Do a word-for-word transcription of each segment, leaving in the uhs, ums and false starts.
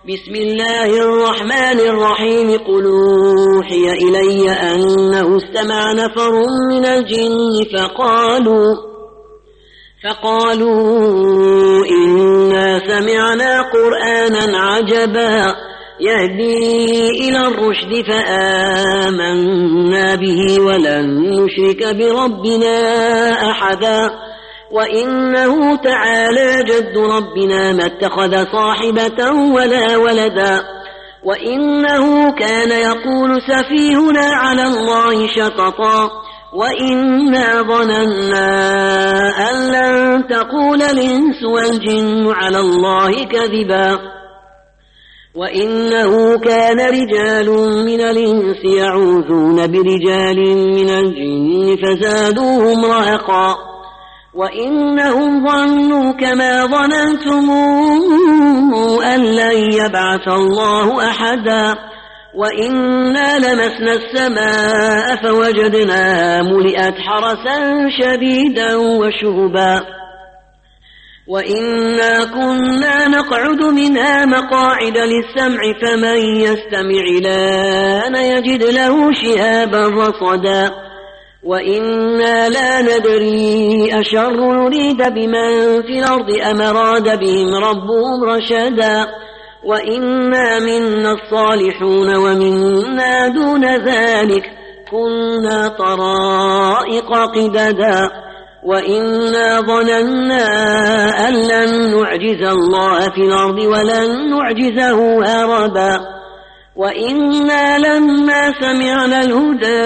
بسم الله الرحمن الرحيم. قل أوحي إلي أنه استمع نفر من الجن فقالوا فقالوا إنا سمعنا قرآنا عجبا يهدي إلى الرشد فآمنا به ولن نشرك بربنا أحدا وإنه تعالى جد ربنا ما اتخذ صاحبة ولا ولدا وإنه كان يقول سفيهنا على الله شططا وإنا ظننا أن لن تقول الإنس والجن على الله كذبا وإنه كان رجال من الإنس يعوذون برجال من الجن فزادوهم رهقا وإنهم ظنوا كما ظننتم أن لن يبعث الله أحدا وإنا لمسنا السماء فوجدناها ملئت حرسا شديدا وشهبا وإنا كنا نقعد منها مقاعد للسمع فمن يستمع الآن يجد له شهابا رصدا وإنا لا ندري أشر نريد بمن في الأرض أم أراد بهم ربهم رشدا وإنا منا الصالحون ومنا دون ذلك كنا طرائق قددا وإنا ظننا أن لن نعجز الله في الأرض ولن نعجزه هربا وإنا لما سمعنا الهدى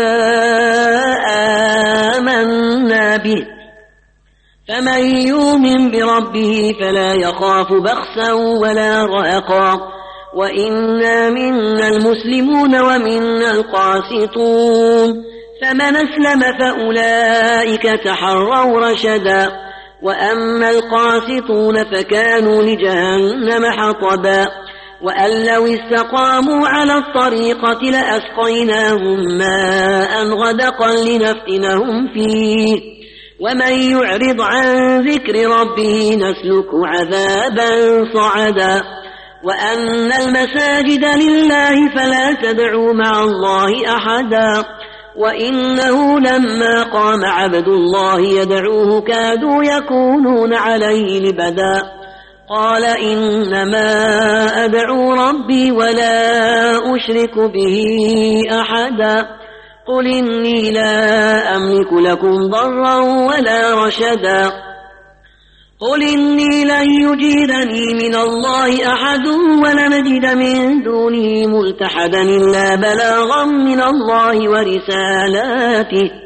آمنا به فمن يؤمن بربه فلا يخاف بخسا ولا رهقا وإنا منا المسلمون ومنا القاسطون فمن أسلم فأولئك تحروا رشدا وأما القاسطون فكانوا لجهنم حطبا وأن لو استقاموا على الطريقة لأسقيناهم ماء غدقا لنفتنهم فيه ومن يعرض عن ذكر ربه نسلك عذابا صعدا وأن المساجد لله فلا تدعوا مع الله أحدا وإنه لما قام عبد الله يدعوه كادوا يكونون عليه لبدا قال إنما أدعو ربي ولا أشرك به أحدا قل إني لا أملك لكم ضرا ولا رشدا قل إني لن يجيرني من الله أحد ولن أجد من دونه ملتحدا إلا بلاغا من الله ورسالاته